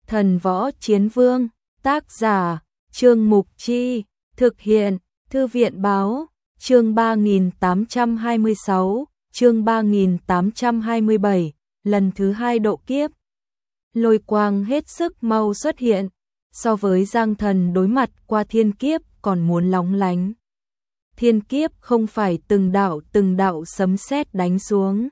Thần Võ Chiến Vương, tác giả, Trương Mục Chi, thực hiện, Thư viện báo, chương 3826, chương 3827, lần thứ 2 độ kiếp. Lôi quang hết sức mau xuất hiện, so với Giang Thần đối mặt qua thiên kiếp còn muốn lóng lánh. Thiên kiếp không phải từng đạo sấm sét đánh xuống.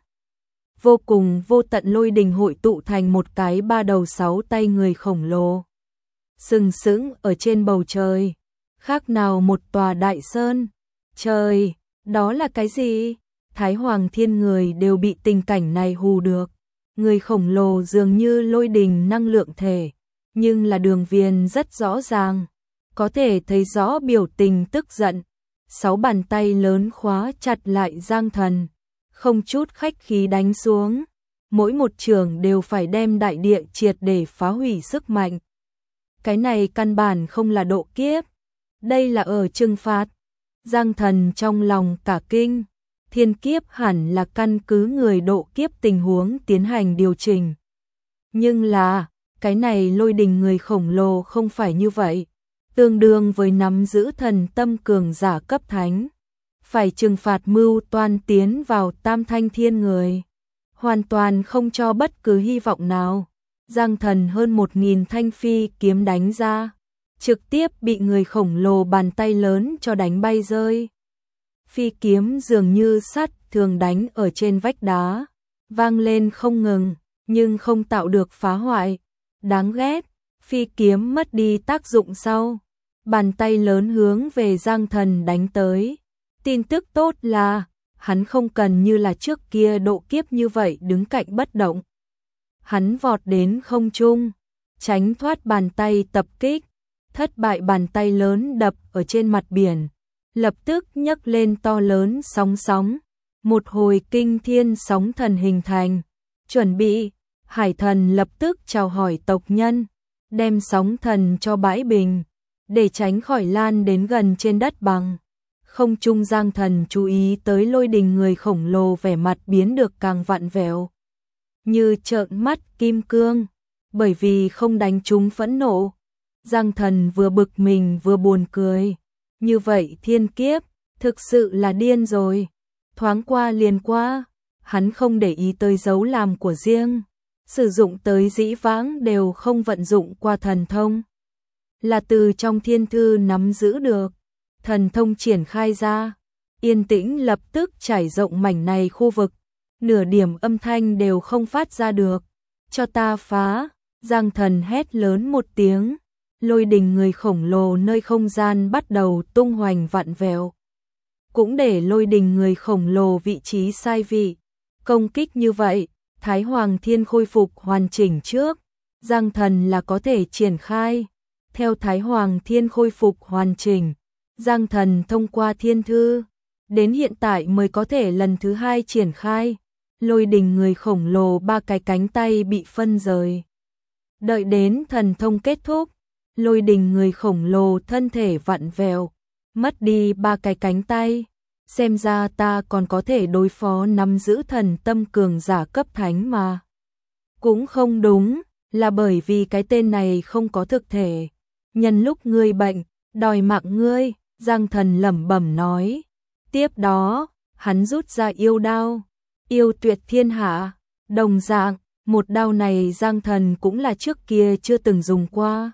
Vô cùng vô tận lôi đình hội tụ thành một cái 3 đầu 6 tay người khổng lồ. Sừng sững ở trên bầu trời, khác nào một tòa đại sơn. Trời, đó là cái gì? Thái Hoàng Thiên người đều bị tình cảnh này hù được. Người khổng lồ dường như lôi đình năng lượng thể, nhưng là đường viền rất rõ ràng, có thể thấy rõ biểu tình tức giận. 6 bàn tay lớn khóa chặt lại Giang Thần, không chút khách khí đánh xuống, mỗi một trường đều phải đem đại địa triệt để phá hủy sức mạnh. Cái này căn bản không là độ kiếp, đây là ở trừng phạt. Giang Thần trong lòng cả kinh, thiên kiếp hẳn là căn cứ người độ kiếp tình huống tiến hành điều chỉnh. Nhưng là, cái này lôi đình người khổng lồ không phải như vậy, tương đương với nắm giữ thần tâm cường giả cấp thánh. Phải trừng phạt mưu toan tiến vào Tam Thanh Thiên người, hoàn toàn không cho bất cứ hy vọng nào. Giang Thần hơn 1000 thanh phi kiếm đánh ra, trực tiếp bị người khổng lồ bàn tay lớn cho đánh bay rơi. Phi kiếm dường như sắt thường đánh ở trên vách đá, vang lên không ngừng, nhưng không tạo được phá hoại. Đáng ghét, phi kiếm mất đi tác dụng sau. Bàn tay lớn hướng về Giang Thần đánh tới. Tin tức tốt là, hắn không cần như là trước kia độ kiếp như vậy đứng cạnh bất động. Hắn vọt đến không trung, tránh thoát bàn tay tập kích, thất bại bàn tay lớn đập ở trên mặt biển, lập tức nhấc lên to lớn sóng sóng, một hồi kinh thiên sóng thần hình thành. Chuẩn bị, Hải Thần lập tức chào hỏi tộc nhân, đem sóng thần cho bãi bình, để tránh khỏi lan đến gần trên đất bằng. Không trung Giang Thần chú ý tới lôi đình người khổng lồ vẻ mặt biến được càng vặn vẹo, như trợn mắt kim cương, bởi vì không đánh trúng phẫn nộ. Giang Thần vừa bực mình vừa buồn cười, như vậy thiên kiếp, thực sự là điên rồi. Thoáng qua liền qua, hắn không để ý tới dấu làm của riêng, sử dụng tới dĩ vãng đều không vận dụng qua thần thông. Là từ trong thiên thư nắm giữ được, thần thông triển khai ra, yên tĩnh lập tức trải rộng mảnh này khu vực, nửa điểm âm thanh đều không phát ra được. Cho ta phá, Giang Thần hét lớn một tiếng, lôi đình người khổng lồ nơi không gian bắt đầu tung hoành vặn vẹo. Cũng để lôi đình người khổng lồ vị trí sai vị, công kích như vậy, Thái Hoàng Thiên khôi phục hoàn chỉnh trước, Giang Thần là có thể triển khai. Theo Thái Hoàng Thiên khôi phục hoàn chỉnh, Giang Thần thông qua thiên thư, đến hiện tại mới có thể lần thứ 2 triển khai. Lôi đình người khổng lồ 3 cái cánh tay bị phân rời. Đợi đến thần thông kết thúc, lôi đình người khổng lồ thân thể vặn vẹo, mất đi 3 cái cánh tay. Xem ra ta còn có thể đối phó nắm giữ thần tâm cường giả cấp thánh mà. Cũng không đúng, là bởi vì cái tên này không có thực thể. Nhân lúc ngươi bệnh, đòi mạng ngươi, Giang Thần lẩm bẩm nói. Tiếp đó, hắn rút ra yêu đao, yêu tuyệt thiên hạ. Đồng dạng, một đao này Giang Thần cũng là trước kia chưa từng dùng qua.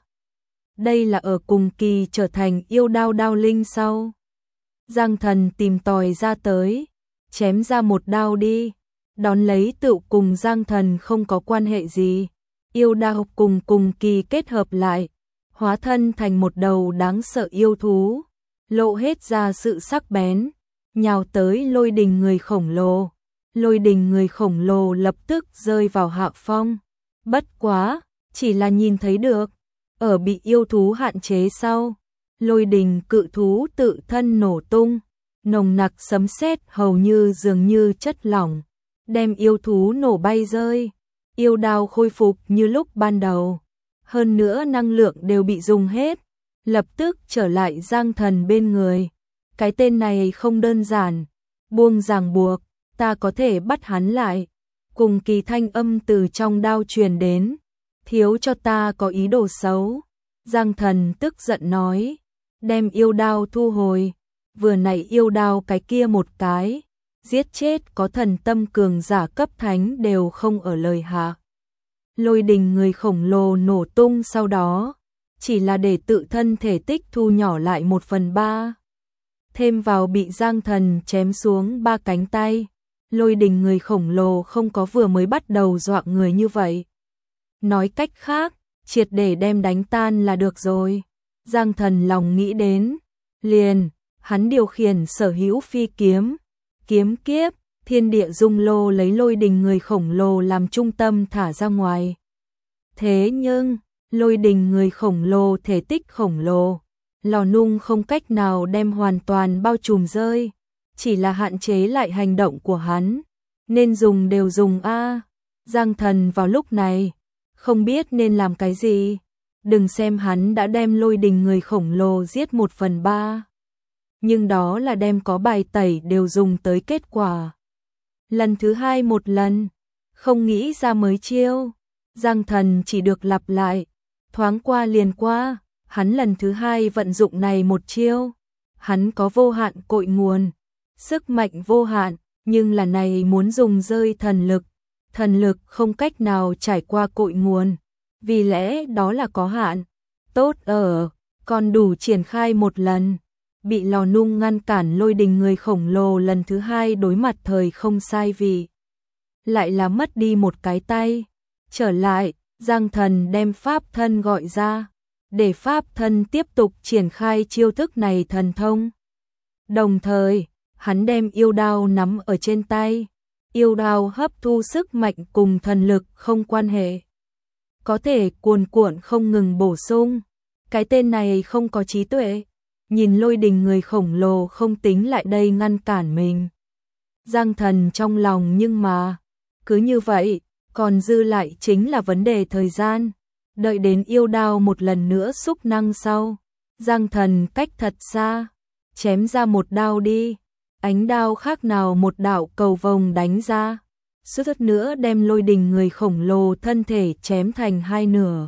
Đây là ở cùng kỳ trở thành yêu đao đao linh sau. Giang Thần tìm tòi ra tới, chém ra một đao đi, đón lấy tựu cùng Giang Thần không có quan hệ gì. Yêu đao cùng kỳ kết hợp lại, hóa thân thành một đầu đáng sợ yêu thú, lộ hết ra sự sắc bén, nhào tới lôi đình người khổng lồ. Lôi đình người khổng lồ lập tức rơi vào hạ phong. Bất quá, chỉ là nhìn thấy được, ở bị yêu thú hạn chế sau, lôi đình cự thú tự thân nổ tung, nồng nặc sấm sét hầu như dường như chất lỏng, đem yêu thú nổ bay rơi. Yêu đao khôi phục như lúc ban đầu, hơn nữa năng lượng đều bị dùng hết, lập tức trở lại Giang Thần bên người. Cái tên này không đơn giản, buông ràng buộc, ta có thể bắt hắn lại. Cùng kỳ thanh âm từ trong đao truyền đến, thiếu cho ta có ý đồ xấu. Giang Thần tức giận nói, đem yêu đao thu hồi, vừa nãy yêu đao cái kia một cái, giết chết có thần tâm cường giả cấp thánh đều không ở lời hạ. Lôi đình người khổng lồ nổ tung sau đó, chỉ là để tự thân thể tích thu nhỏ lại 1/3. Thêm vào bị Giang Thần chém xuống 3 cánh tay, lôi đình người khổng lồ không có vừa mới bắt đầu dọa người như vậy. Nói cách khác, triệt để đem đánh tan là được rồi. Giang Thần lòng nghĩ đến, liền, hắn điều khiển sở hữu phi kiếm, kiếm kiếp, thiên địa dung lô lấy lôi đình người khổng lồ làm trung tâm thả ra ngoài. Thế nhưng, lôi đình người khổng lồ thể tích khổng lồ, lò nung không cách nào đem hoàn toàn bao trùm rơi, chỉ là hạn chế lại hành động của hắn, nên dùng đều dùng a. Giang Thần vào lúc này, không biết nên làm cái gì, đừng xem hắn đã đem lôi đình người khổng lồ giết 1/3. Nhưng đó là đem có bài tẩy đều dùng tới kết quả. Lần thứ 2 một lần, không nghĩ ra mới chiêu, Giang Thần chỉ được lặp lại, thoáng qua liền qua, hắn lần thứ 2 vận dụng này một chiêu, hắn có vô hạn cội nguồn, sức mạnh vô hạn, nhưng là này muốn dùng rơi thần lực không cách nào trải qua cội nguồn, vì lẽ đó là có hạn, tốt ở, còn đủ triển khai một lần. Bị lò nung ngăn cản lôi đình người khổng lồ lần thứ 2 đối mặt thời không sai vì lại là mất đi một cái tay. Trở lại, Giang Thần đem pháp thân gọi ra, để pháp thân tiếp tục triển khai chiêu thức này thần thông. Đồng thời, hắn đem yêu đao nắm ở trên tay, yêu đao hấp thu sức mạnh cùng thần lực không quan hệ, có thể cuồn cuộn không ngừng bổ sung. Cái tên này không có trí tuệ. Nhìn lôi đình người khổng lồ không tính lại đây ngăn cản mình. Giang Thần trong lòng nhưng mà, cứ như vậy, còn dư lại chính là vấn đề thời gian. Đợi đến yêu đao một lần nữa xúc năng sau, Giang Thần cách thật xa, chém ra một đao đi. Ánh đao khác nào một đạo cầu vồng đánh ra, suýt nữa đem lôi đình người khổng lồ thân thể chém thành 2 nửa.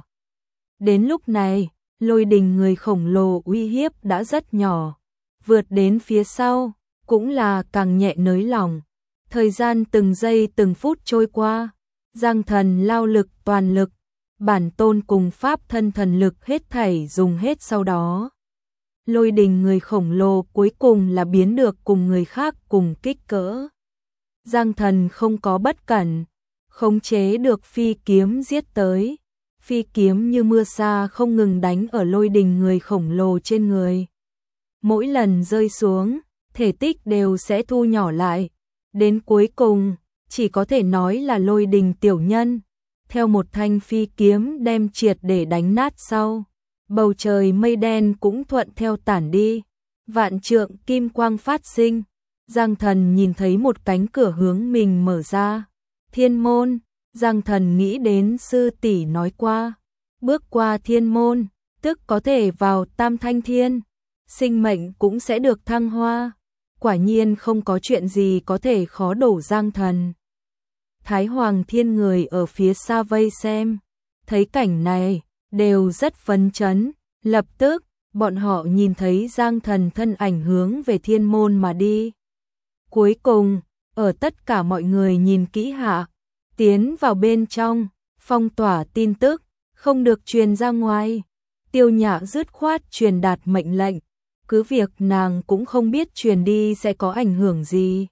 Đến lúc này, lôi đình người khổng lồ uy hiếp đã rất nhỏ, vượt đến phía sau, cũng là càng nhẹ nới lỏng. Thời gian từng giây từng phút trôi qua, Giang Thần lao lực toàn lực, bản tôn cùng pháp thân thần lực hết thảy dùng hết sau đó. Lôi đình người khổng lồ cuối cùng là biến được cùng người khác cùng kích cỡ. Giang Thần không có bất cẩn, khống chế được phi kiếm giết tới. Phi kiếm như mưa sa không ngừng đánh ở lôi đình người khổng lồ trên người. Mỗi lần rơi xuống, thể tích đều sẽ thu nhỏ lại. Đến cuối cùng, chỉ có thể nói là lôi đình tiểu nhân. Theo một thanh phi kiếm đem triệt để đánh nát sau, bầu trời mây đen cũng thuận theo tản đi. Vạn trượng kim quang phát sinh. Giang Thần nhìn thấy một cánh cửa hướng mình mở ra. Thiên môn. Giang Thần nghĩ đến sư tỷ nói qua, bước qua thiên môn, tức có thể vào Tam Thanh Thiên, sinh mệnh cũng sẽ được thăng hoa. Quả nhiên không có chuyện gì có thể khó đổ Giang Thần. Thái Hoàng Thiên người ở phía xa vây xem, thấy cảnh này, đều rất phấn chấn, lập tức, bọn họ nhìn thấy Giang Thần thân ảnh hướng về thiên môn mà đi. Cuối cùng, ở tất cả mọi người nhìn kỹ hạ, tiến vào bên trong, phong tỏa tin tức, không được truyền ra ngoài. Tiêu Nhã dứt khoát truyền đạt mệnh lệnh, cứ việc nàng cũng không biết truyền đi sẽ có ảnh hưởng gì.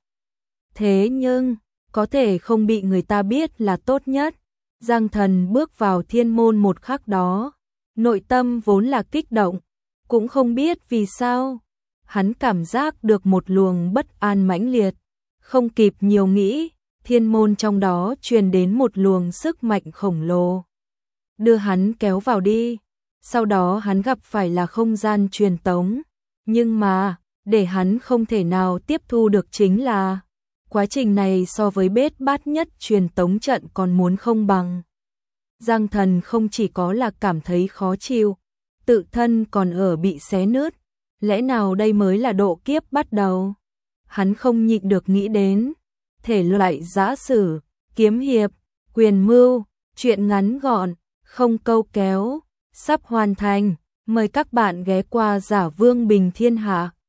Thế nhưng, có thể không bị người ta biết là tốt nhất. Giang Thần bước vào thiên môn một khắc đó, nội tâm vốn là kích động, cũng không biết vì sao. Hắn cảm giác được một luồng bất an mãnh liệt, không kịp nhiều nghĩ. Thiên môn trong đó truyền đến một luồng sức mạnh khổng lồ, đưa hắn kéo vào đi. Sau đó hắn gặp phải là không gian truyền tống, nhưng mà, để hắn không thể nào tiếp thu được chính là, quá trình này so với bết bát nhất truyền tống trận còn muốn không bằng. Giang Thần không chỉ có là cảm thấy khó chịu, tự thân còn ở bị xé nứt, lẽ nào đây mới là độ kiếp bắt đầu? Hắn không nhịn được nghĩ đến thể loại giã sử, kiếm hiệp, quyền mưu, truyện ngắn gọn, không câu kéo, sắp hoàn thành, mời các bạn ghé qua Giả Vương Bình Thiên Hạ.